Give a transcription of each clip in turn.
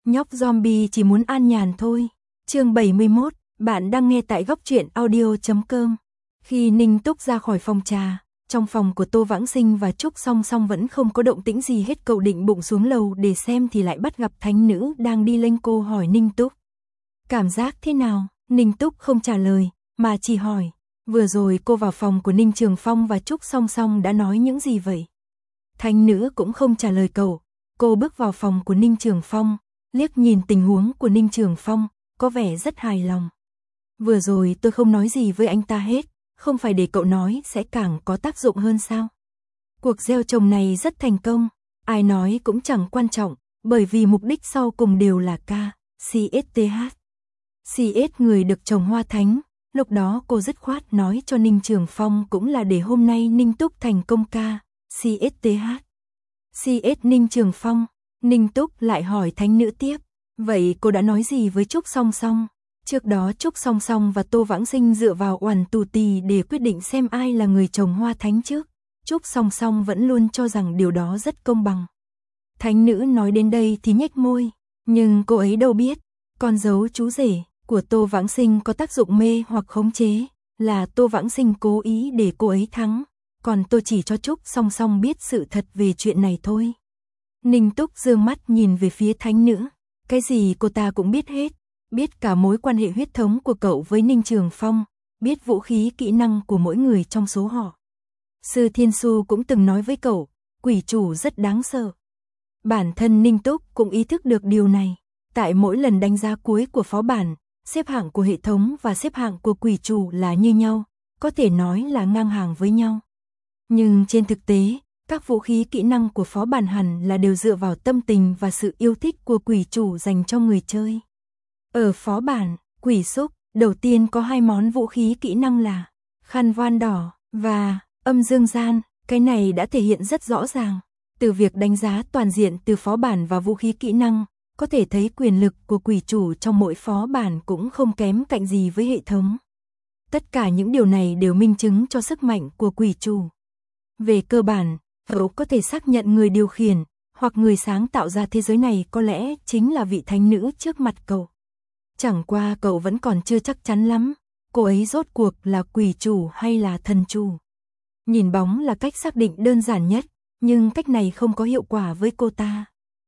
Nhóc zombie chỉ muốn an nhàn thôi. Chương 71, bạn đang nghe tại góc truyện audio.com. Khi Ninh Túc ra khỏi phòng trà, trong phòng của Tô Vãng Sinh và Trúc Song Song vẫn không có động tĩnh gì hết. Cậu định bụng xuống lầu để xem thì lại bắt gặp thánh nữ đang đi lên. Cô hỏi Ninh Túc, cảm giác thế nào? Ninh Túc không trả lời, mà chỉ hỏi, vừa rồi cô vào phòng của Ninh Trường Phong và Trúc Song Song đã nói những gì vậy? Thánh nữ cũng không trả lời cậu. Cô bước vào phòng của Ninh Trường Phong, liếc nhìn tình huống của Ninh Trường Phong, có vẻ rất hài lòng. Vừa rồi tôi không nói gì với anh ta hết, không phải để cậu nói sẽ càng có tác dụng hơn sao? Cuộc gieo trồng này rất thành công, ai nói cũng chẳng quan trọng, bởi vì mục đích sau cùng đều là CSTH. CS người được trồng hoa thánh. Lúc đó cô dứt khoát nói cho Ninh Trường Phong cũng là để hôm nay Ninh Túc thành công CSTH. CS Ninh Trường Phong. Ninh Túc lại hỏi thánh nữ tiếp, vậy cô đã nói gì với Trúc Song Song? Trước đó Trúc Song Song và Tô Vãng Sinh dựa vào oản tù tì để quyết định xem ai là người trồng hoa thánh trước. Trúc Song Song vẫn luôn cho rằng điều đó rất công bằng. Thánh nữ nói đến đây thì nhếch môi, nhưng cô ấy đâu biết, con dấu chú rể của Tô Vãng Sinh có tác dụng mê hoặc khống chế, là Tô Vãng Sinh cố ý để cô ấy thắng, còn tôi chỉ cho Trúc Song Song biết sự thật về chuyện này thôi. Ninh Túc dương mắt nhìn về phía thánh nữ, cái gì cô ta cũng biết hết, biết cả mối quan hệ huyết thống của cậu với Ninh Trường Phong, biết vũ khí kỹ năng của mỗi người trong số họ. Sư Thiên Su cũng từng nói với cậu, quỷ chủ rất đáng sợ. Bản thân Ninh Túc cũng ý thức được điều này, tại mỗi lần đánh giá cuối của phó bản, xếp hạng của hệ thống và xếp hạng của quỷ chủ là như nhau, có thể nói là ngang hàng với nhau. Nhưng trên thực tế, các vũ khí kỹ năng của phó bản hẳn là đều dựa vào tâm tình và sự yêu thích của quỷ chủ dành cho người chơi. Ở phó bản, quỷ xúc, đầu tiên có hai món vũ khí kỹ năng là khăn voan đỏ và âm dương gian, cái này đã thể hiện rất rõ ràng. Từ việc đánh giá toàn diện từ phó bản và vũ khí kỹ năng, có thể thấy quyền lực của quỷ chủ trong mỗi phó bản cũng không kém cạnh gì với hệ thống. Tất cả những điều này đều minh chứng cho sức mạnh của quỷ chủ. Về cơ bản, cậu có thể xác nhận người điều khiển, hoặc người sáng tạo ra thế giới này có lẽ chính là vị thánh nữ trước mặt cậu. Chẳng qua cậu vẫn còn chưa chắc chắn lắm, cô ấy rốt cuộc là quỷ chủ hay là thần chủ. Nhìn bóng là cách xác định đơn giản nhất, nhưng cách này không có hiệu quả với cô ta.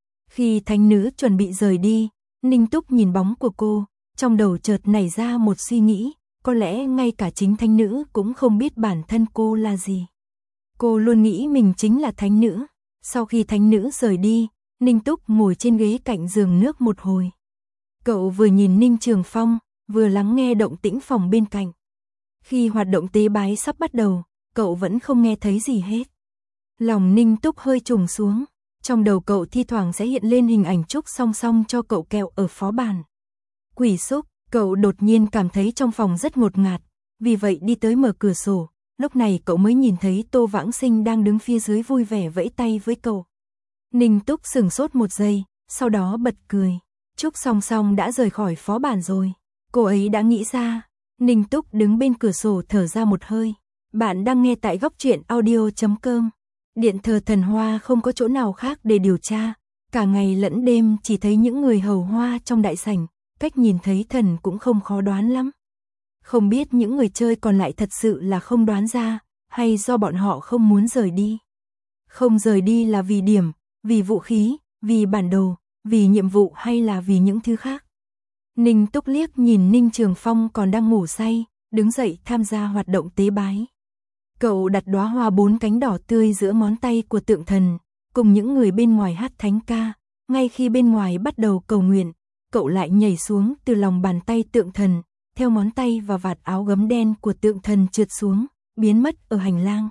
Khi thánh nữ chuẩn bị rời đi, Ninh Túc nhìn bóng của cô, trong đầu chợt nảy ra một suy nghĩ, có lẽ ngay cả chính thánh nữ cũng không biết bản thân cô là gì. Cô luôn nghĩ mình chính là thánh nữ. Sau khi thánh nữ rời đi, Ninh Túc ngồi trên ghế cạnh giường nước một hồi. Cậu vừa nhìn Ninh Trường Phong, vừa lắng nghe động tĩnh phòng bên cạnh. Khi hoạt động tế bái sắp bắt đầu, cậu vẫn không nghe thấy gì hết. Lòng Ninh Túc hơi trùng xuống, trong đầu cậu thi thoảng sẽ hiện lên hình ảnh Trúc Song Song cho cậu kẹo ở phó bản. Quỷ xúc, cậu đột nhiên cảm thấy trong phòng rất ngột ngạt, vì vậy đi tới mở cửa sổ. Lúc này cậu mới nhìn thấy Tô Vãng Sinh đang đứng phía dưới vui vẻ vẫy tay với cậu. Ninh Túc sửng sốt một giây, sau đó bật cười. Trúc Song Song đã rời khỏi phó bản rồi. Cô ấy đã nghĩ ra. Ninh Túc đứng bên cửa sổ thở ra một hơi. Bạn đang nghe tại góc truyện audio.com. Điện thờ thần hoa không có chỗ nào khác để điều tra. Cả ngày lẫn đêm chỉ thấy những người hầu hoa trong đại sảnh. Cách nhìn thấy thần cũng không khó đoán lắm. Không biết những người chơi còn lại thật sự là không đoán ra, hay do bọn họ không muốn rời đi. Không rời đi là vì điểm, vì vũ khí, vì bản đồ, vì nhiệm vụ hay là vì những thứ khác. Ninh Túc liếc nhìn Ninh Trường Phong còn đang ngủ say, đứng dậy tham gia hoạt động tế bái. Cậu đặt đóa hoa 4 cánh đỏ tươi giữa ngón tay của tượng thần, cùng những người bên ngoài hát thánh ca. Ngay khi bên ngoài bắt đầu cầu nguyện, cậu lại nhảy xuống từ lòng bàn tay tượng thần, theo ngón tay và vạt áo gấm đen của tượng thần trượt xuống, biến mất ở hành lang.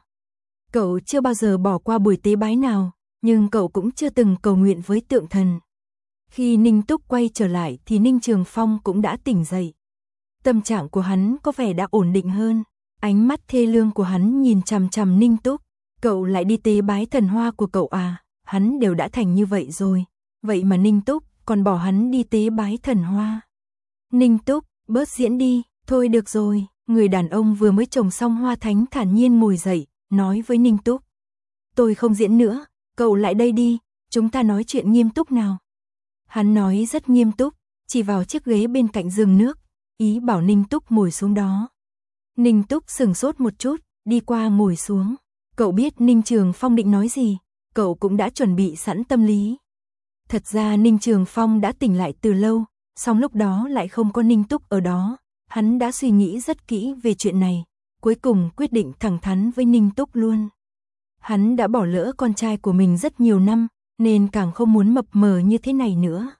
Cậu chưa bao giờ bỏ qua buổi tế bái nào, nhưng cậu cũng chưa từng cầu nguyện với tượng thần. Khi Ninh Túc quay trở lại thì Ninh Trường Phong cũng đã tỉnh dậy. Tâm trạng của hắn có vẻ đã ổn định hơn, ánh mắt thê lương của hắn nhìn chằm chằm Ninh Túc. Cậu lại đi tế bái thần hoa của cậu à, hắn đều đã thành như vậy rồi, vậy mà Ninh Túc còn bỏ hắn đi tế bái thần hoa. Ninh Túc, bớt diễn đi, thôi được rồi. Người đàn ông vừa mới trồng xong hoa thánh thản nhiên ngồi dậy, nói với Ninh Túc. Tôi không diễn nữa, cậu lại đây đi, chúng ta nói chuyện nghiêm túc nào. Hắn nói rất nghiêm túc, chỉ vào chiếc ghế bên cạnh giường nước, ý bảo Ninh Túc ngồi xuống đó. Ninh Túc sững sốt một chút, đi qua ngồi xuống. Cậu biết Ninh Trường Phong định nói gì, cậu cũng đã chuẩn bị sẵn tâm lý. Thật ra Ninh Trường Phong đã tỉnh lại từ lâu, song lúc đó lại không có Ninh Túc ở đó. Hắn đã suy nghĩ rất kỹ về chuyện này, cuối cùng quyết định thẳng thắn với Ninh Túc luôn. Hắn đã bỏ lỡ con trai của mình rất nhiều năm, nên càng không muốn mập mờ như thế này nữa.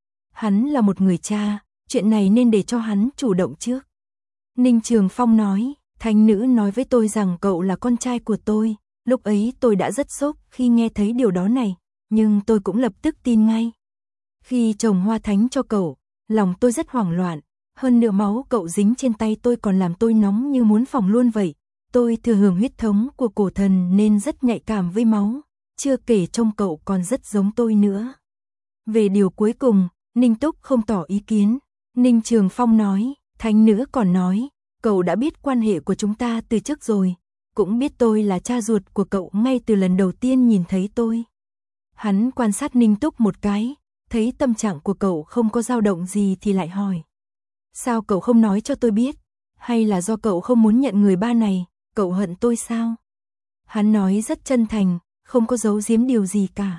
Hắn là một người cha, chuyện này nên để cho hắn chủ động trước. Ninh Trường Phong nói, thánh nữ nói với tôi rằng cậu là con trai của tôi, lúc ấy tôi đã rất sốc khi nghe thấy điều đó này, nhưng tôi cũng lập tức tin ngay. Khi trồng hoa thánh cho cậu, lòng tôi rất hoảng loạn, hơn nữa máu cậu dính trên tay tôi còn làm tôi nóng như muốn phỏng luôn vậy. Tôi thừa hưởng huyết thống của cổ thần nên rất nhạy cảm với máu, chưa kể trông cậu còn rất giống tôi nữa. Về điều cuối cùng, Ninh Túc không tỏ ý kiến. Ninh Trường Phong nói, thánh nữ còn nói, cậu đã biết quan hệ của chúng ta từ trước rồi, cũng biết tôi là cha ruột của cậu ngay từ lần đầu tiên nhìn thấy tôi. Hắn quan sát Ninh Túc một cái, thấy tâm trạng của cậu không có dao động gì thì lại hỏi. Sao cậu không nói cho tôi biết? Hay là do cậu không muốn nhận người ba này, cậu hận tôi sao? Hắn nói rất chân thành, không có giấu giếm điều gì cả.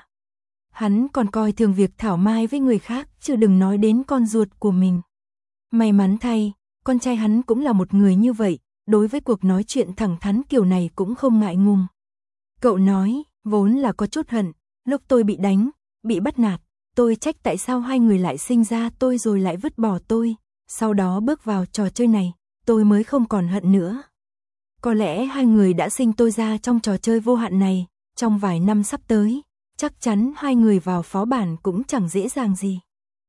Hắn còn coi thường việc thảo mai với người khác, chứ đừng nói đến con ruột của mình. May mắn thay, con trai hắn cũng là một người như vậy, đối với cuộc nói chuyện thẳng thắn kiểu này cũng không ngại ngùng. Cậu nói, vốn là có chút hận, lúc tôi bị đánh, bị bắt nạt, tôi trách tại sao hai người lại sinh ra tôi rồi lại vứt bỏ tôi, sau đó bước vào trò chơi này, tôi mới không còn hận nữa. Có lẽ hai người đã sinh tôi ra trong trò chơi vô hạn này, trong vài năm sắp tới, chắc chắn hai người vào phó bản cũng chẳng dễ dàng gì.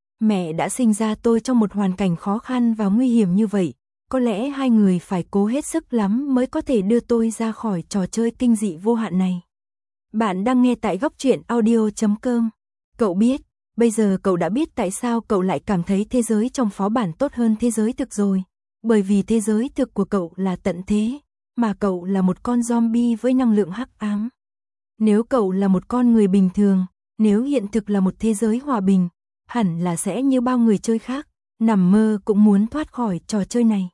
Mẹ đã sinh ra tôi trong một hoàn cảnh khó khăn và nguy hiểm như vậy, có lẽ hai người phải cố hết sức lắm mới có thể đưa tôi ra khỏi trò chơi kinh dị vô hạn này. Bạn đang nghe tại góc truyện audio.com. Cậu biết, bây giờ cậu đã biết tại sao cậu lại cảm thấy thế giới trong phó bản tốt hơn thế giới thực rồi. Bởi vì thế giới thực của cậu là tận thế, mà cậu là một con zombie với năng lượng hắc ám. Nếu cậu là một con người bình thường, nếu hiện thực là một thế giới hòa bình, hẳn là sẽ như bao người chơi khác, nằm mơ cũng muốn thoát khỏi trò chơi này.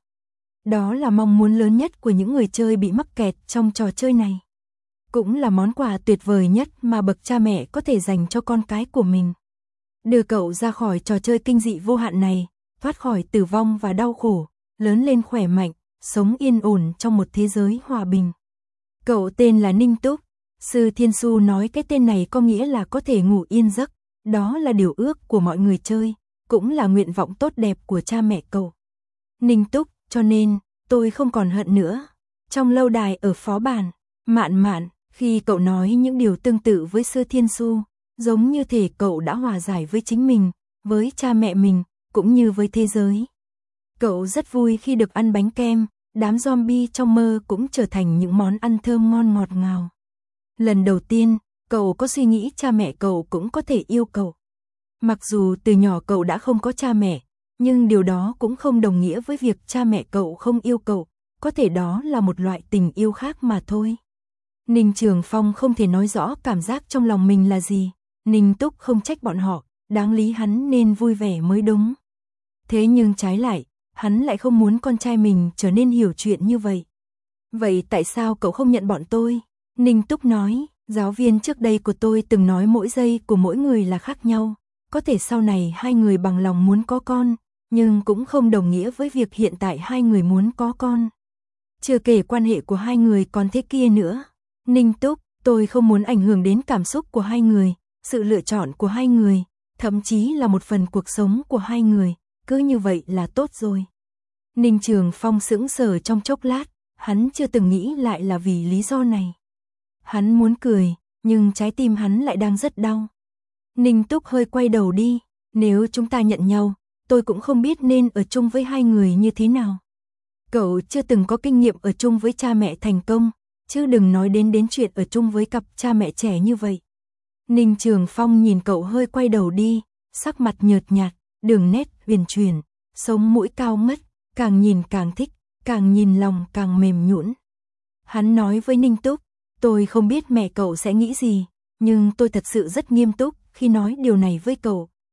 Đó là mong muốn lớn nhất của những người chơi bị mắc kẹt trong trò chơi này. Cũng là món quà tuyệt vời nhất mà bậc cha mẹ có thể dành cho con cái của mình. Đưa cậu ra khỏi trò chơi kinh dị vô hạn này, thoát khỏi tử vong và đau khổ, lớn lên khỏe mạnh, sống yên ổn trong một thế giới hòa bình. Cậu tên là Ninh Túc. Sư Thiên Su nói cái tên này có nghĩa là có thể ngủ yên giấc. Đó là điều ước của mọi người chơi, cũng là nguyện vọng tốt đẹp của cha mẹ cậu. Ninh Túc, cho nên, tôi không còn hận nữa. Trong lâu đài ở phó bản, Mạn, khi cậu nói những điều tương tự với Sư Thiên Su, giống như thể cậu đã hòa giải với chính mình, với cha mẹ mình, cũng như với thế giới. Cậu rất vui khi được ăn bánh kem, đám zombie trong mơ cũng trở thành những món ăn thơm ngon ngọt ngào. Lần đầu tiên, cậu có suy nghĩ cha mẹ cậu cũng có thể yêu cậu. Mặc dù từ nhỏ cậu đã không có cha mẹ, nhưng điều đó cũng không đồng nghĩa với việc cha mẹ cậu không yêu cậu, có thể đó là một loại tình yêu khác mà thôi. Ninh Trường Phong không thể nói rõ cảm giác trong lòng mình là gì, Ninh Túc không trách bọn họ, đáng lý hắn nên vui vẻ mới đúng. Thế nhưng trái lại, hắn lại không muốn con trai mình trở nên hiểu chuyện như vậy. Vậy tại sao cậu không nhận bọn tôi? Ninh Túc nói, giáo viên trước đây của tôi từng nói mỗi giây của mỗi người là khác nhau. Có thể sau này hai người bằng lòng muốn có con, nhưng cũng không đồng nghĩa với việc hiện tại hai người muốn có con. Chưa kể quan hệ của hai người còn thế kia nữa. Ninh Túc, tôi không muốn ảnh hưởng đến cảm xúc của hai người, sự lựa chọn của hai người, thậm chí là một phần cuộc sống của hai người, cứ như vậy là tốt rồi. Ninh Trường Phong sững sờ trong chốc lát, hắn chưa từng nghĩ lại là vì lý do này. Hắn muốn cười, nhưng trái tim hắn lại đang rất đau. Ninh Túc hơi quay đầu đi, nếu chúng ta nhận nhau, tôi cũng không biết nên ở chung với hai người như thế nào. Cậu chưa từng có kinh nghiệm ở chung với cha mẹ thành công, chứ đừng nói đến chuyện ở chung với cặp cha mẹ trẻ như vậy. Ninh Trường Phong nhìn cậu hơi quay đầu đi, sắc mặt nhợt nhạt, đường nét huyền chuyển, sống mũi cao ngất, càng nhìn càng thích, càng nhìn lòng càng mềm nhũn. Hắn nói với Ninh Túc, tôi không biết mẹ cậu sẽ nghĩ gì, nhưng tôi thật sự rất nghiêm túc khi nói điều này với cậu.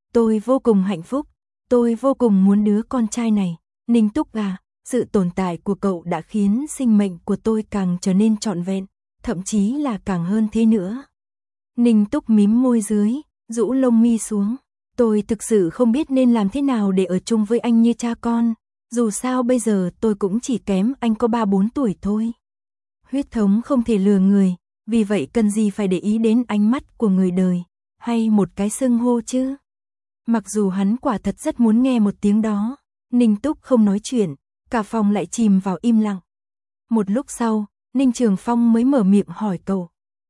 Tôi vô cùng hạnh phúc, tôi vô cùng muốn đứa con trai này. Ninh Túc à, sự tồn tại của cậu đã khiến sinh mệnh của tôi càng trở nên trọn vẹn, thậm chí là càng hơn thế nữa. Ninh Túc mím môi dưới, rũ lông mi xuống. Tôi thực sự không biết nên làm thế nào để ở chung với anh như cha con. Dù sao bây giờ tôi cũng chỉ kém anh có 3-4 tuổi thôi. Huyết thống không thể lừa người, vì vậy cần gì phải để ý đến ánh mắt của người đời, hay một cái xưng hô chứ. Mặc dù hắn quả thật rất muốn nghe một tiếng đó, Ninh Túc không nói chuyện, cả phòng lại chìm vào im lặng. Một lúc sau, Ninh Trường Phong mới mở miệng hỏi cậu.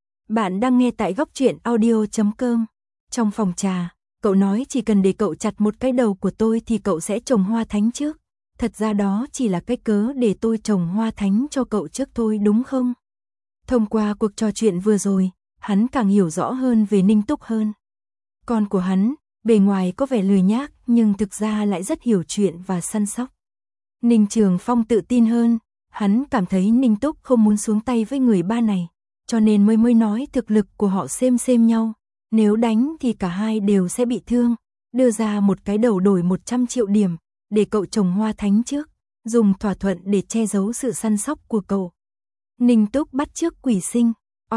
Bạn đang nghe tại Góc Truyện Audio.com. Trong phòng trà, cậu nói chỉ cần để cậu chặt một cái đầu của tôi thì cậu sẽ trồng hoa thánh trước. Thật ra đó chỉ là cái cớ để tôi trồng hoa thánh cho cậu trước thôi đúng không? Thông qua cuộc trò chuyện vừa rồi, hắn càng hiểu rõ hơn về Ninh Túc hơn. Con của hắn, bề ngoài có vẻ lười nhác nhưng thực ra lại rất hiểu chuyện và săn sóc. Ninh Trường Phong tự tin hơn, hắn cảm thấy Ninh Túc không muốn xuống tay với người ba này, cho nên mới nói thực lực của họ xem nhau. Nếu đánh thì cả hai đều sẽ bị thương, đưa ra một cái đầu đổi 100 triệu điểm, để cậu trồng hoa thánh trước, dùng thỏa thuận để che giấu sự săn sóc của cậu. Ninh Túc bắt chước quỷ sinh.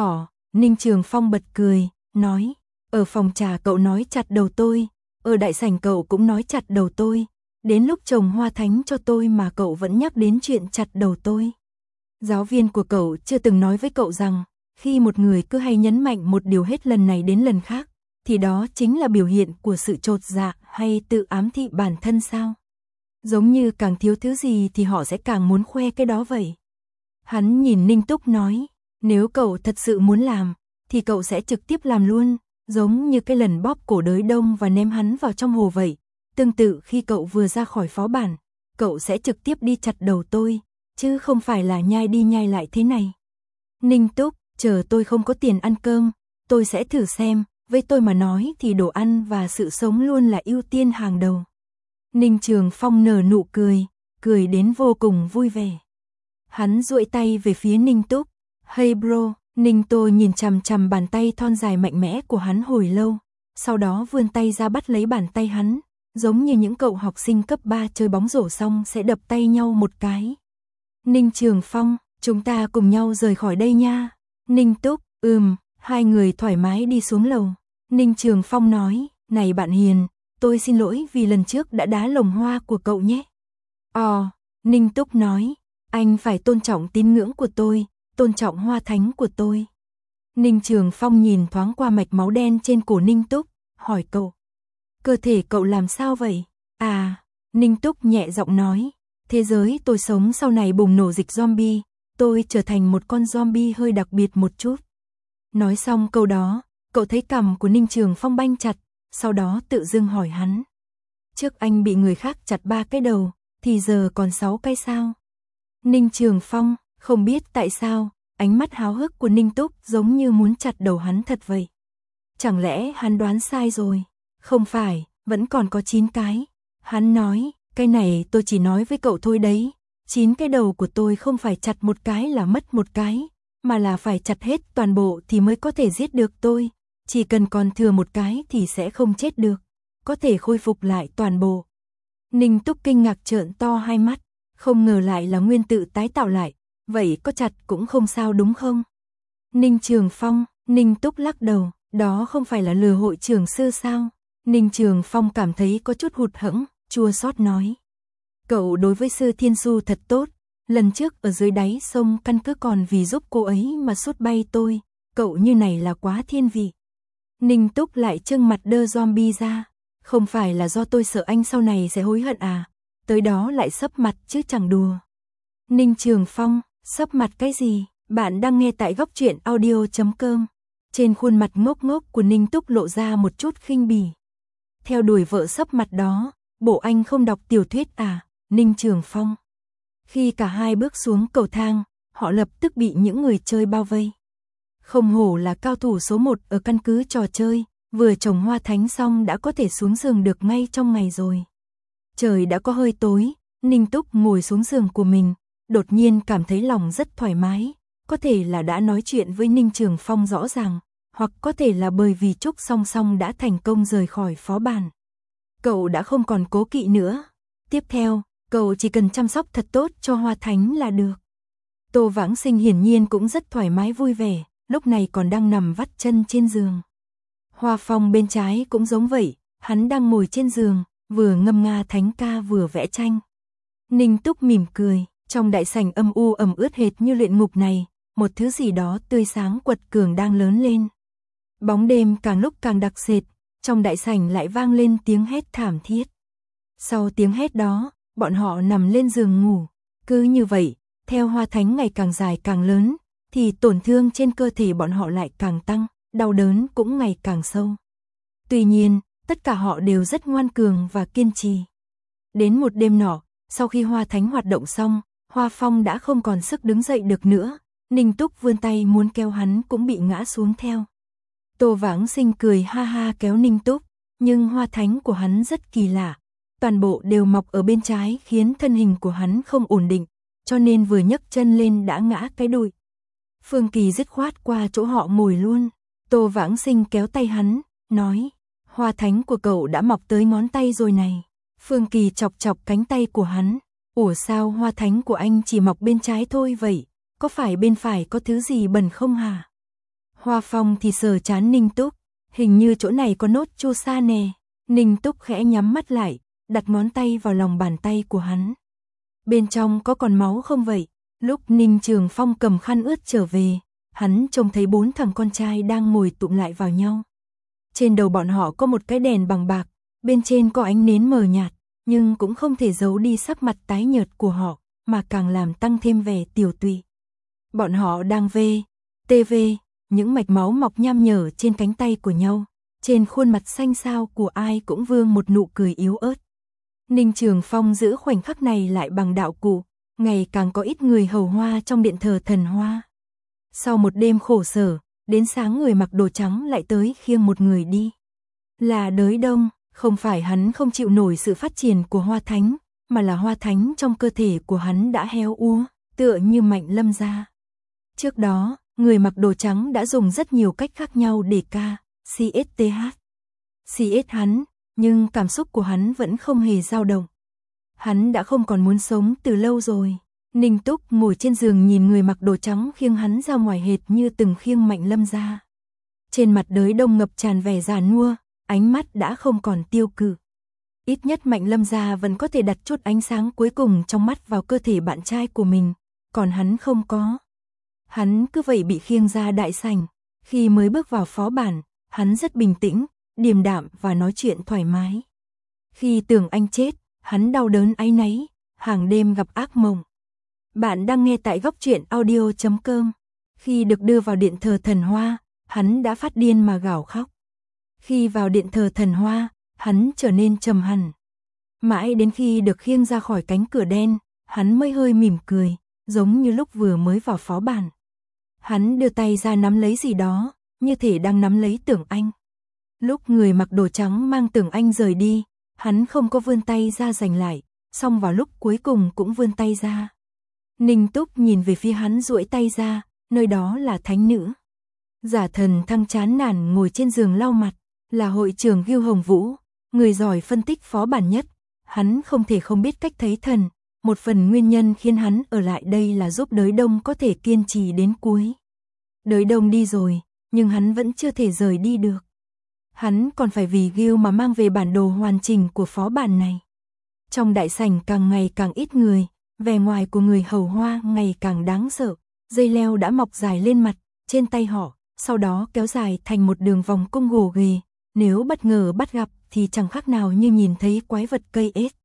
Ninh Trường Phong bật cười, nói, ở phòng trà cậu nói chặt đầu tôi, ở đại sảnh cậu cũng nói chặt đầu tôi, đến lúc trồng hoa thánh cho tôi mà cậu vẫn nhắc đến chuyện chặt đầu tôi. Giáo viên của cậu chưa từng nói với cậu rằng, khi một người cứ hay nhấn mạnh một điều hết lần này đến lần khác, thì đó chính là biểu hiện của sự chột dạ hay tự ám thị bản thân sao? Giống như càng thiếu thứ gì thì họ sẽ càng muốn khoe cái đó vậy. Hắn nhìn Ninh Túc nói, nếu cậu thật sự muốn làm, thì cậu sẽ trực tiếp làm luôn, giống như cái lần bóp cổ đới đông và ném hắn vào trong hồ vậy. Tương tự khi cậu vừa ra khỏi phó bản, cậu sẽ trực tiếp đi chặt đầu tôi, chứ không phải là nhai đi nhai lại thế này. Ninh Túc, chờ tôi không có tiền ăn cơm, tôi sẽ thử xem, với tôi mà nói thì đồ ăn và sự sống luôn là ưu tiên hàng đầu. Ninh Trường Phong nở nụ cười, cười đến vô cùng vui vẻ. Hắn duỗi tay về phía Ninh Túc. Hey bro, Ninh Tô nhìn chằm chằm bàn tay thon dài mạnh mẽ của hắn hồi lâu, sau đó vươn tay ra bắt lấy bàn tay hắn, giống như những cậu học sinh cấp 3 chơi bóng rổ xong sẽ đập tay nhau một cái. Ninh Trường Phong, chúng ta cùng nhau rời khỏi đây nha. Ninh Túc, hai người thoải mái đi xuống lầu. Ninh Trường Phong nói, này bạn Hiền, tôi xin lỗi vì lần trước đã đá lồng hoa của cậu nhé. Ninh Túc nói, anh phải tôn trọng tín ngưỡng của tôi, tôn trọng hoa thánh của tôi. Ninh Trường Phong nhìn thoáng qua mạch máu đen trên cổ Ninh Túc, hỏi cậu. Cơ thể cậu làm sao vậy? Ninh Túc nhẹ giọng nói, thế giới tôi sống sau này bùng nổ dịch zombie, tôi trở thành một con zombie hơi đặc biệt một chút. Nói xong câu đó, cậu thấy cằm của Ninh Trường Phong banh chặt, sau đó tự dưng hỏi hắn. Trước anh bị người khác chặt 3 cái đầu, thì giờ còn 6 cái sao? Ninh Trường Phong, không biết tại sao, ánh mắt háo hức của Ninh Túc giống như muốn chặt đầu hắn thật vậy. Chẳng lẽ hắn đoán sai rồi? Không phải, vẫn còn có 9 cái. Hắn nói, cái này tôi chỉ nói với cậu thôi đấy. 9 cái đầu của tôi không phải chặt một cái là mất một cái, mà là phải chặt hết toàn bộ thì mới có thể giết được tôi. Chỉ cần còn thừa một cái thì sẽ không chết được, có thể khôi phục lại toàn bộ. Ninh Túc kinh ngạc trợn to hai mắt, không ngờ lại là nguyên tự tái tạo lại, vậy có chặt cũng không sao đúng không? Ninh Trường Phong, Ninh Túc lắc đầu, đó không phải là lừa hội trưởng sư sao? Ninh Trường Phong cảm thấy có chút hụt hẫng, chua xót nói. Cậu đối với sư Thiên Su thật tốt, lần trước ở dưới đáy sông căn cứ còn vì giúp cô ấy mà sút bay tôi, cậu như này là quá thiên vị. Ninh Túc lại trưng mặt đơ zombie ra, không phải là do tôi sợ anh sau này sẽ hối hận à, tới đó lại sấp mặt chứ chẳng đùa. Ninh Trường Phong, sấp mặt cái gì? Bạn đang nghe tại Góc Truyện Audio.com. Trên khuôn mặt ngốc ngốc của Ninh Túc lộ ra một chút khinh bỉ. Theo đuổi vợ sấp mặt đó, bộ anh không đọc tiểu thuyết à? Ninh Trường Phong. Khi cả hai bước xuống cầu thang, họ lập tức bị những người chơi bao vây. Không hổ là cao thủ số 1 ở căn cứ trò chơi, vừa trồng hoa thánh xong đã có thể xuống giường được ngay trong ngày rồi. Trời đã có hơi tối, Ninh Túc ngồi xuống giường của mình, đột nhiên cảm thấy lòng rất thoải mái, có thể là đã nói chuyện với Ninh Trường Phong rõ ràng, hoặc có thể là bởi vì Trúc Song Song đã thành công rời khỏi phó bản. cậu đã không còn cố kỵ nữa. Tiếp theo, cậu chỉ cần chăm sóc thật tốt cho Hoa Thánh là được. Tô Vãng Sinh hiển nhiên cũng rất thoải mái vui vẻ, lúc này còn đang nằm vắt chân trên giường. Hoa Phong bên trái cũng giống vậy, hắn đang ngồi trên giường, vừa ngâm nga thánh ca vừa vẽ tranh. Ninh Túc mỉm cười, trong đại sảnh âm u ẩm ướt hệt như luyện ngục này, một thứ gì đó tươi sáng quật cường đang lớn lên. Bóng đêm càng lúc càng đặc sệt, trong đại sảnh lại vang lên tiếng hét thảm thiết. Sau tiếng hét đó, bọn họ nằm lên giường ngủ. Cứ như vậy, theo Hoa Thánh ngày càng dài càng lớn, thì tổn thương trên cơ thể bọn họ lại càng tăng, đau đớn cũng ngày càng sâu. Tuy nhiên, tất cả họ đều rất ngoan cường và kiên trì. Đến một đêm nọ, sau khi Hoa Thánh hoạt động xong, Hoa Phong đã không còn sức đứng dậy được nữa, Ninh Túc vươn tay muốn kéo hắn cũng bị ngã xuống theo. Tô Vãng Sinh cười ha ha kéo Ninh Túc, nhưng Hoa Thánh của hắn rất kỳ lạ, toàn bộ đều mọc ở bên trái khiến thân hình của hắn không ổn định, cho nên vừa nhấc chân lên đã ngã cái đùi. Phương Kỳ dứt khoát qua chỗ họ ngồi luôn. Tô Vãng Sinh kéo tay hắn, nói, Hoa Thánh của cậu đã mọc tới ngón tay rồi này. Phương Kỳ chọc chọc cánh tay của hắn, ủa sao Hoa Thánh của anh chỉ mọc bên trái thôi vậy, có phải bên phải có thứ gì bẩn không hả? Hoa Phong thì sờ trán Ninh Túc, hình như chỗ này có nốt chu sa nè. Ninh Túc khẽ nhắm mắt lại, đặt ngón tay vào lòng bàn tay của hắn. Bên trong có còn máu không vậy? Lúc Ninh Trường Phong cầm khăn ướt trở về, hắn trông thấy 4 thằng con trai đang ngồi tụm lại vào nhau. Trên đầu bọn họ có một cái đèn bằng bạc, bên trên có ánh nến mờ nhạt, nhưng cũng không thể giấu đi sắc mặt tái nhợt của họ, mà càng làm tăng thêm vẻ tiều tụy. Bọn họ đang TV, những mạch máu mọc nham nhở trên cánh tay của nhau, trên khuôn mặt xanh xao của ai cũng vương một nụ cười yếu ớt. Ninh Trường Phong giữ khoảnh khắc này lại bằng đạo cụ, ngày càng có ít người hầu hoa trong điện thờ thần Hoa. Sau một đêm khổ sở, đến sáng người mặc đồ trắng lại tới khiêng một người đi. Là Đới Đông, không phải hắn không chịu nổi sự phát triển của Hoa Thánh, mà là Hoa Thánh trong cơ thể của hắn đã héo úa, tựa như Mạnh Lâm gia. Trước đó, người mặc đồ trắng đã dùng rất nhiều cách khác nhau để CST hắn, nhưng cảm xúc của hắn vẫn không hề dao động. Hắn đã không còn muốn sống từ lâu rồi. Ninh Túc ngồi trên giường nhìn người mặc đồ trắng khiêng hắn ra ngoài hệt như từng khiêng Mạnh Lâm gia. Trên mặt Đới Đông ngập tràn vẻ già nua, ánh mắt đã không còn tiêu cự. Ít nhất Mạnh Lâm gia vẫn có thể đặt chút ánh sáng cuối cùng trong mắt vào cơ thể bạn trai của mình, còn hắn không có. Hắn cứ vậy bị khiêng ra đại sảnh. Khi mới bước vào phó bản, hắn rất bình tĩnh, điềm đạm và nói chuyện thoải mái. Khi tưởng anh chết, hắn đau đớn áy náy, hàng đêm gặp ác mộng. Bạn đang nghe tại góc truyện audio.com. Khi được đưa vào điện thờ thần Hoa, hắn đã phát điên mà gào khóc. Khi vào điện thờ thần Hoa, hắn trở nên trầm hẳn. Mãi đến khi được khiêng ra khỏi cánh cửa đen, hắn mới hơi mỉm cười, giống như lúc vừa mới vào phó bản. Hắn đưa tay ra nắm lấy gì đó, như thể đang nắm lấy Tưởng Anh. Lúc người mặc đồ trắng mang Tưởng Anh rời đi, hắn không có vươn tay ra giành lại, xong vào lúc cuối cùng cũng vươn tay ra. Ninh Túc nhìn về phía hắn duỗi tay ra, nơi đó là thánh nữ. Giả Thần Thăng chán nản ngồi trên giường lau mặt, là hội trưởng Gưu Hồng Vũ, người giỏi phân tích phó bản nhất. Hắn không thể không biết cách thấy thần, một phần nguyên nhân khiến hắn ở lại đây là giúp Đới Đông có thể kiên trì đến cuối. Đới Đông đi rồi, nhưng hắn vẫn chưa thể rời đi được. Hắn còn phải vì Gưu mà mang về bản đồ hoàn chỉnh của phó bản này. Trong đại sảnh càng ngày càng ít người, vẻ ngoài của người hầu hoa ngày càng đáng sợ. Dây leo đã mọc dài lên mặt, trên tay họ, sau đó kéo dài thành một đường vòng cung gồ ghề. Nếu bất ngờ bắt gặp thì chẳng khác nào như nhìn thấy quái vật cây ếch.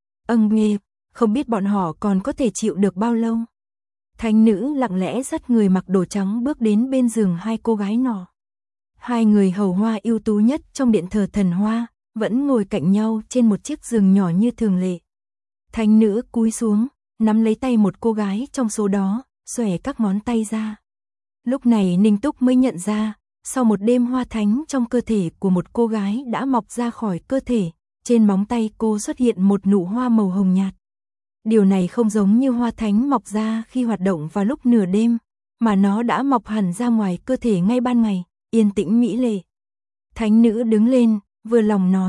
Nghe, không biết bọn họ còn có thể chịu được bao lâu. Thánh nữ lặng lẽ dắt người mặc đồ trắng bước đến bên giường hai cô gái nọ. Hai người hầu hoa ưu tú nhất trong điện thờ thần Hoa, vẫn ngồi cạnh nhau trên một chiếc giường nhỏ như thường lệ. Thánh nữ cúi xuống, nắm lấy tay một cô gái trong số đó, xòe các ngón tay ra. Lúc này Ninh Túc mới nhận ra, sau một đêm Hoa Thánh trong cơ thể của một cô gái đã mọc ra khỏi cơ thể, trên móng tay cô xuất hiện một nụ hoa màu hồng nhạt. Điều này không giống như Hoa Thánh mọc ra khi hoạt động vào lúc nửa đêm, mà nó đã mọc hẳn ra ngoài cơ thể ngay ban ngày, yên tĩnh mỹ lệ. Thánh nữ đứng lên, vừa lòng nói,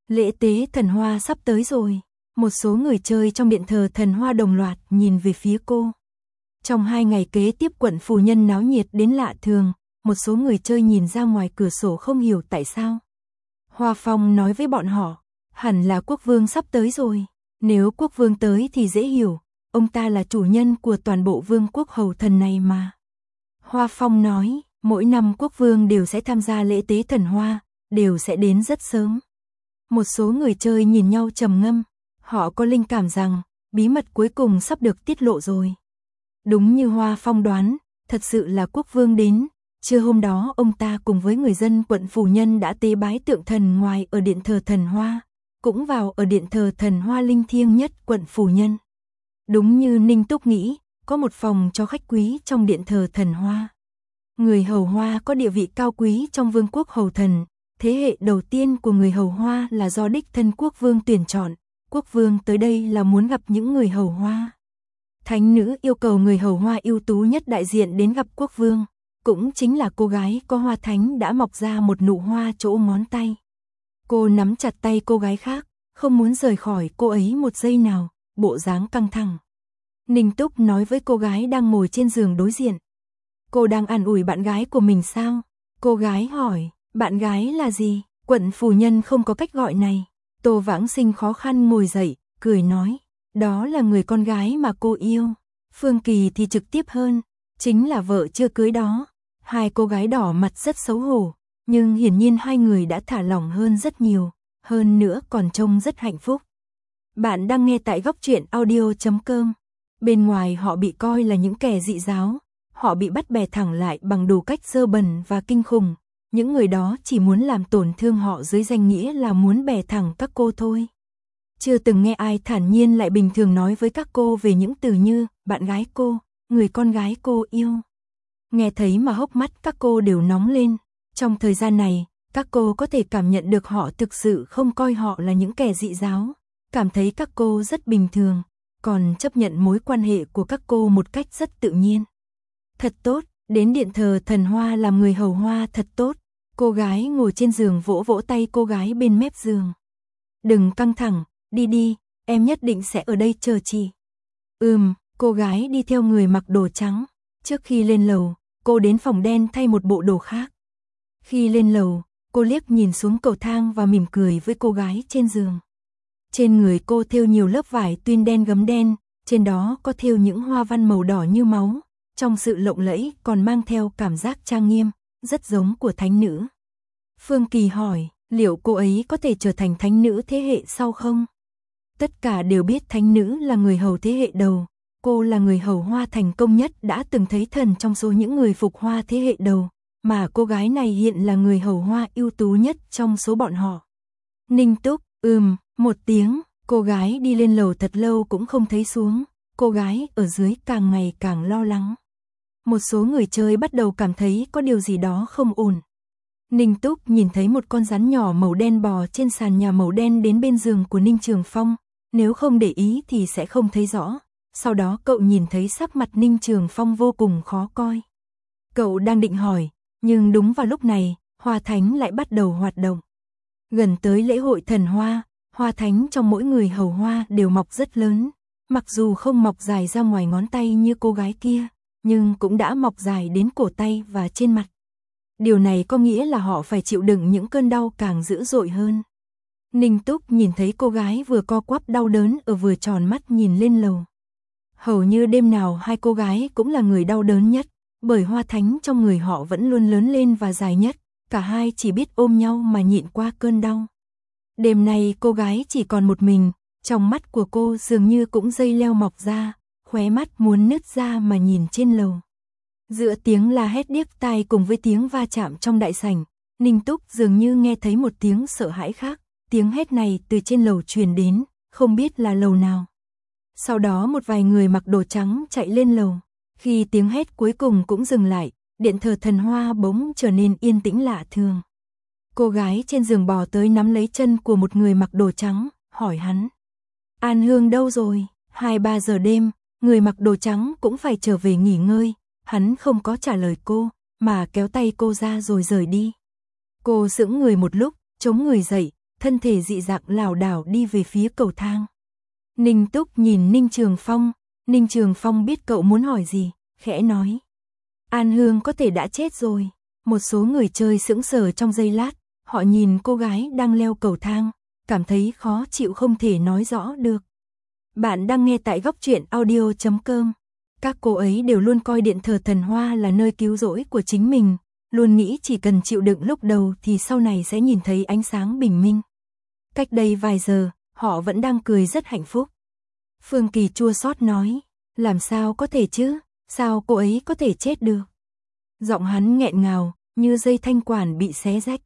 Lễ tế thần hoa sắp tới rồi. Một số người chơi trong điện thờ thần hoa đồng loạt nhìn về phía cô. Trong 2 ngày kế tiếp quận phủ nhân náo nhiệt đến lạ thường, một số người chơi nhìn ra ngoài cửa sổ không hiểu tại sao. Hoa Phong nói với bọn họ, hẳn là quốc vương sắp tới rồi. Nếu quốc vương tới thì dễ hiểu, ông ta là chủ nhân của toàn bộ vương quốc hầu thần này mà. Hoa Phong nói, mỗi năm quốc vương đều sẽ tham gia lễ tế thần hoa, đều sẽ đến rất sớm. Một số người chơi nhìn nhau trầm ngâm, họ có linh cảm rằng, bí mật cuối cùng sắp được tiết lộ rồi. Đúng như Hoa Phong đoán, thật sự là quốc vương đến. Trưa hôm đó ông ta cùng với người dân quận phủ nhân đã tế bái tượng thần ngoài ở điện thờ thần hoa, cũng vào ở điện thờ thần hoa linh thiêng nhất quận phủ nhân. Đúng như Ninh Túc nghĩ, có một phòng cho khách quý trong điện thờ thần hoa. Người hầu hoa có địa vị cao quý trong vương quốc hầu thần, thế hệ đầu tiên của người hầu hoa là do đích thân quốc vương tuyển chọn, quốc vương tới đây là muốn gặp những người hầu hoa. Thánh nữ yêu cầu người hầu hoa ưu tú nhất đại diện đến gặp quốc vương, cũng chính là cô gái có hoa thánh đã mọc ra một nụ hoa chỗ ngón tay. Cô nắm chặt tay cô gái khác, không muốn rời khỏi cô ấy một giây nào, bộ dáng căng thẳng. Ninh Túc nói với cô gái đang ngồi trên giường đối diện. Cô đang an ủi bạn gái của mình sao? Cô gái hỏi, bạn gái là gì? Quận phủ nhân không có cách gọi này. Tô Vãng Sinh khó khăn ngồi dậy, cười nói, đó là người con gái mà cô yêu. Phương Kỳ thì trực tiếp hơn, chính là vợ chưa cưới đó. Hai cô gái đỏ mặt rất xấu hổ, nhưng hiển nhiên hai người đã thả lỏng hơn rất nhiều, hơn nữa còn trông rất hạnh phúc. Bạn đang nghe tại góc truyện audio.com. Bên ngoài họ bị coi là những kẻ dị giáo, họ bị bắt bè thẳng lại bằng đủ cách dơ bẩn và kinh khủng. Những người đó chỉ muốn làm tổn thương họ dưới danh nghĩa là muốn bè thẳng các cô thôi. Chưa từng nghe ai thản nhiên lại bình thường nói với các cô về những từ như bạn gái cô, người con gái cô yêu. Nghe thấy mà hốc mắt các cô đều nóng lên. Trong thời gian này, các cô có thể cảm nhận được họ thực sự không coi họ là những kẻ dị giáo, cảm thấy các cô rất bình thường, còn chấp nhận mối quan hệ của các cô một cách rất tự nhiên. Thật tốt, đến điện thờ thần hoa làm người hầu hoa thật tốt. Cô gái ngồi trên giường vỗ vỗ tay cô gái bên mép giường. Đừng căng thẳng, đi đi, em nhất định sẽ ở đây chờ chị. Cô gái đi theo người mặc đồ trắng. Trước khi lên lầu, cô đến phòng đen thay một bộ đồ khác. Khi lên lầu, cô liếc nhìn xuống cầu thang và mỉm cười với cô gái trên giường. Trên người cô thêu nhiều lớp vải tuyên đen gấm đen, trên đó có thêu những hoa văn màu đỏ như máu, trong sự lộng lẫy còn mang theo cảm giác trang nghiêm, rất giống của thánh nữ. Phương Kỳ hỏi, liệu cô ấy có thể trở thành thánh nữ thế hệ sau không? Tất cả đều biết thánh nữ là người hầu thế hệ đầu, cô là người hầu hoa thành công nhất đã từng thấy thần trong số những người phục hoa thế hệ đầu, mà cô gái này hiện là người hầu hoa ưu tú nhất trong số bọn họ. Ninh Túc, một tiếng, cô gái đi lên lầu thật lâu cũng không thấy xuống, cô gái ở dưới càng ngày càng lo lắng. Một số người chơi bắt đầu cảm thấy có điều gì đó không ổn. Ninh Túc nhìn thấy một con rắn nhỏ màu đen bò trên sàn nhà màu đen đến bên giường của Ninh Trường Phong, nếu không để ý thì sẽ không thấy rõ. Sau đó cậu nhìn thấy sắc mặt Ninh Trường Phong vô cùng khó coi. Cậu đang định hỏi, nhưng đúng vào lúc này, hoa thánh lại bắt đầu hoạt động. Gần tới lễ hội thần hoa, hoa thánh trong mỗi người hầu hoa đều mọc rất lớn. Mặc dù không mọc dài ra ngoài ngón tay như cô gái kia, nhưng cũng đã mọc dài đến cổ tay và trên mặt. Điều này có nghĩa là họ phải chịu đựng những cơn đau càng dữ dội hơn. Ninh Túc nhìn thấy cô gái vừa co quắp đau đớn ở vừa tròn mắt nhìn lên lầu. Hầu như đêm nào hai cô gái cũng là người đau đớn nhất, bởi hoa thánh trong người họ vẫn luôn lớn lên và dài nhất, cả hai chỉ biết ôm nhau mà nhịn qua cơn đau. Đêm nay cô gái chỉ còn một mình, trong mắt của cô dường như cũng dây leo mọc ra, khóe mắt muốn nứt ra mà nhìn trên lầu. Giữa tiếng la hét điếc tai cùng với tiếng va chạm trong đại sảnh, Ninh Túc dường như nghe thấy một tiếng sợ hãi khác, tiếng hét này từ trên lầu truyền đến, không biết là lầu nào. Sau đó một vài người mặc đồ trắng chạy lên lầu, khi tiếng hét cuối cùng cũng dừng lại, điện thờ thần hoa bỗng trở nên yên tĩnh lạ thường. Cô gái trên giường bò tới nắm lấy chân của một người mặc đồ trắng, hỏi hắn. An Hương đâu rồi? 2-3 giờ đêm, người mặc đồ trắng cũng phải trở về nghỉ ngơi. Hắn không có trả lời cô, mà kéo tay cô ra rồi rời đi. Cô sững người một lúc, chống người dậy, thân thể dị dạng lảo đảo đi về phía cầu thang. Ninh Túc nhìn Ninh Trường Phong biết cậu muốn hỏi gì, khẽ nói. An Hương có thể đã chết rồi. Một số người chơi sững sờ trong giây lát, họ nhìn cô gái đang leo cầu thang, cảm thấy khó chịu không thể nói rõ được. Bạn đang nghe tại góc truyện audio.com. Các cô ấy đều luôn coi điện thờ thần Hoa là nơi cứu rỗi của chính mình, luôn nghĩ chỉ cần chịu đựng lúc đầu thì sau này sẽ nhìn thấy ánh sáng bình minh. Cách đây vài giờ, họ vẫn đang cười rất hạnh phúc. Phương Kỳ chua xót nói, làm sao có thể chứ, sao cô ấy có thể chết được? Giọng hắn nghẹn ngào, như dây thanh quản bị xé rách.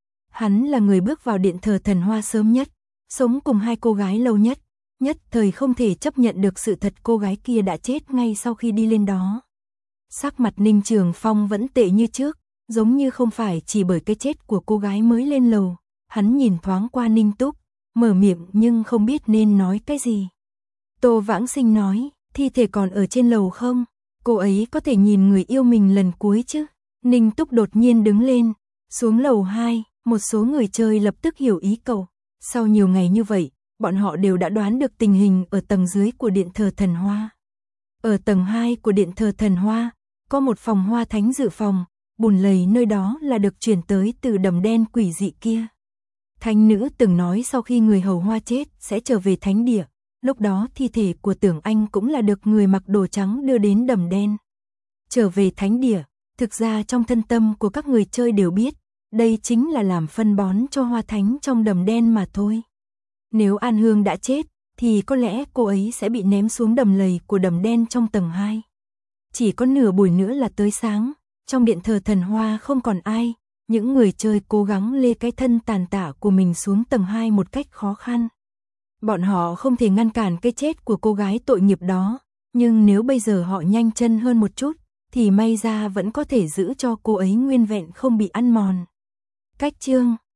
Hắn là người bước vào điện thờ thần Hoa sớm nhất, sống cùng hai cô gái lâu nhất, nhất thời không thể chấp nhận được sự thật cô gái kia đã chết ngay sau khi đi lên đó. Sắc mặt Ninh Trường Phong vẫn tệ như trước, giống như không phải chỉ bởi cái chết của cô gái mới lên lầu. Hắn nhìn thoáng qua Ninh Túc, mở miệng nhưng không biết nên nói cái gì. Tô Vãng Sinh nói, thi thể còn ở trên lầu không? Cô ấy có thể nhìn người yêu mình lần cuối chứ? Ninh Túc đột nhiên đứng lên, xuống lầu 2, một số người chơi lập tức hiểu ý cậu. Sau nhiều ngày như vậy, bọn họ đều đã đoán được tình hình ở tầng dưới của điện thờ thần Hoa. Ở tầng 2 của điện thờ thần Hoa, có một phòng hoa thánh dự phòng, bùn lầy nơi đó là được chuyển tới từ đầm đen quỷ dị kia. Thánh nữ từng nói sau khi người hầu hoa chết sẽ trở về thánh địa, lúc đó thi thể của Tưởng Anh cũng là được người mặc đồ trắng đưa đến đầm đen. Trở về thánh địa, thực ra trong thân tâm của các người chơi đều biết, đây chính là làm phân bón cho hoa thánh trong đầm đen mà thôi. Nếu An Hương đã chết, thì có lẽ cô ấy sẽ bị ném xuống đầm lầy của đầm đen trong tầng 2. Chỉ có nửa buổi nữa là tới sáng, trong điện thờ thần Hoa không còn ai, những người chơi cố gắng lê cái thân tàn tạ của mình xuống tầng 2 một cách khó khăn. Bọn họ không thể ngăn cản cái chết của cô gái tội nghiệp đó, nhưng nếu bây giờ họ nhanh chân hơn một chút, thì may ra vẫn có thể giữ cho cô ấy nguyên vẹn không bị ăn mòn. Cách chương